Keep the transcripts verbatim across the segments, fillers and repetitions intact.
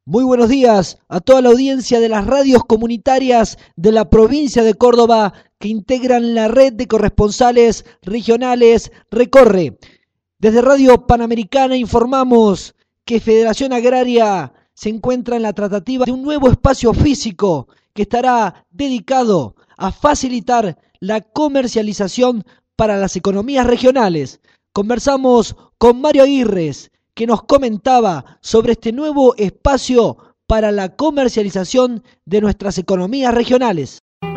Muy buenos días a toda la audiencia de las radios comunitarias de la provincia de Córdoba que integran la red de corresponsales regionales Recorre. Desde Radio Panamericana informamos que Federación Agraria se encuentra en la tratativa de un nuevo espacio físico que estará dedicado a facilitar la comercialización para las economías regionales. Conversamos con Mario Aguirres, que nos comentaba sobre este nuevo espacio para la comercialización de nuestras economías regionales.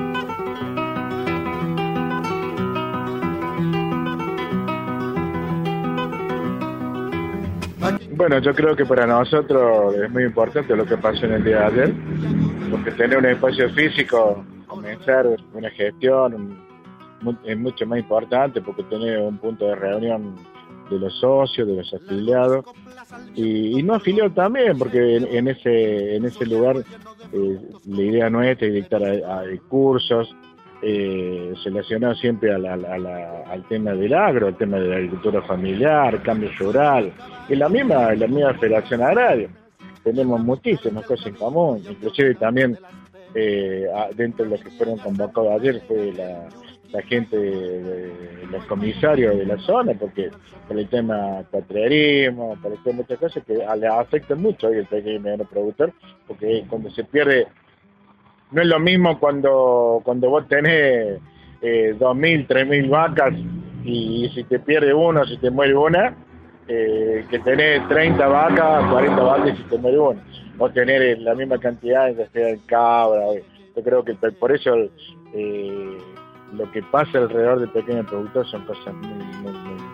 Bueno, yo creo que para nosotros es muy importante lo que pasó en el día de ayer, porque tener un espacio físico, comenzar una gestión es mucho más importante, porque tener un punto de reunión de los socios, de los afiliados y, y no afiliados también, porque en, en ese en ese lugar eh, la idea nuestra es dictar a, a cursos eh, relacionados siempre a la, a la, al tema del agro, al tema de la agricultura familiar, cambio rural, y la misma la misma Federación Agraria. Tenemos muchísimas cosas en común, inclusive también eh, dentro de los que fueron convocados ayer fue la la gente, de, de, los comisarios de la zona, porque por el tema cuatrerismo, por el tema de muchas cosas que le afectan mucho hoy el pequeño y mediano productor, porque cuando se pierde, no es lo mismo cuando cuando vos tenés eh, dos mil, tres mil vacas y, y si te pierde uno, si te muere una, eh, que tenés treinta vacas, cuarenta vacas y si te muere una, o tener la misma cantidad ya sea en cabra. Yo creo que por eso eh, lo que pasa alrededor del pequeño productor son cosas muy, muy,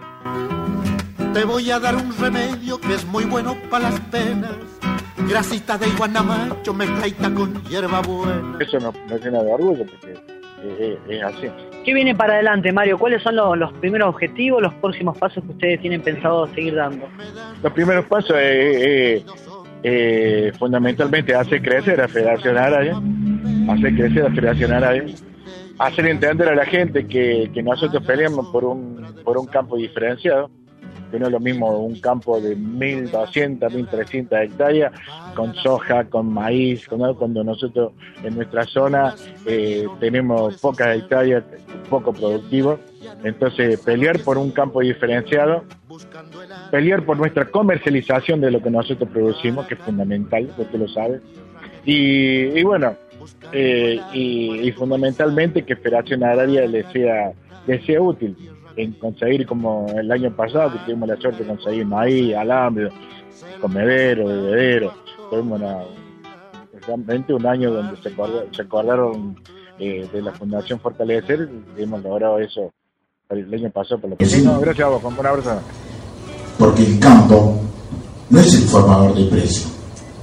muy... Te voy a dar un remedio que es muy bueno para las penas. Grasita de iguanamacho mezcladita con hierba buena. Eso nos, nos llena de orgullo porque eh, es así. ¿Qué viene para adelante, Mario? ¿Cuáles son los, los primeros objetivos, los próximos pasos que ustedes tienen pensado seguir dando? Los primeros pasos es eh, eh, fundamentalmente hacer crecer a Federación Agraria, hacer crecer a Federación Agraria, hacer entender a la gente que, que nosotros peleamos por un por un campo diferenciado, que no es lo mismo un campo de mil doscientas, mil trescientas hectáreas, con soja, con maíz, con, cuando nosotros en nuestra zona eh, tenemos pocas hectáreas, poco productivo. Entonces, pelear por un campo diferenciado, pelear por nuestra comercialización de lo que nosotros producimos, que es fundamental, usted lo sabe, y, y bueno, Eh, y, y fundamentalmente que Federación Agraria le sea, le sea útil en conseguir, como el año pasado que tuvimos la suerte de conseguir maíz, alambre, comedero, bebedero. Tuvimos una, realmente un año donde se, acordaron, se acordaron eh, de la Fundación Fortalecer y hemos logrado eso el año pasado. Por lo que sí. No, gracias a vos, con un abrazo. Porque el campo no es el formador de precios,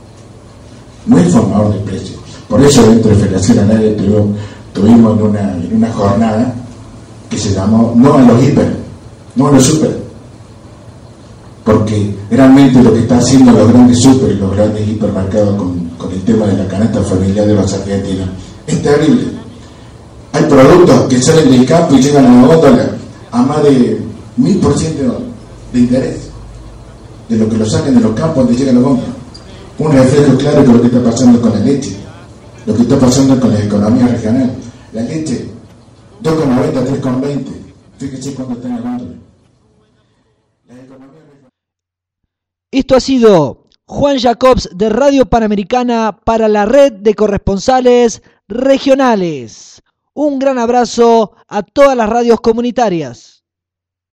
no es el formador de precios. Por eso dentro de Federación Agraria tuvimos, tuvimos en, una, en una jornada que se llamó No a los hiper, no a los super, porque realmente lo que está haciendo los grandes super y los grandes hipermercados con, con el tema de la canasta familiar de los argentinos es terrible. Hay productos que salen del campo y llegan a la góndola a más de mil por ciento de interés de lo que lo sacan de los campos donde llegan los góndolas. Un reflejo claro de lo que está pasando con la leche, lo que está pasando con la economía regional. La leche, dos con noventa, tres con veinte. Fíjese cuando está en la góndola. Esto ha sido Juan Jacobs de Radio Panamericana para la red de corresponsales regionales. Un gran abrazo a todas las radios comunitarias.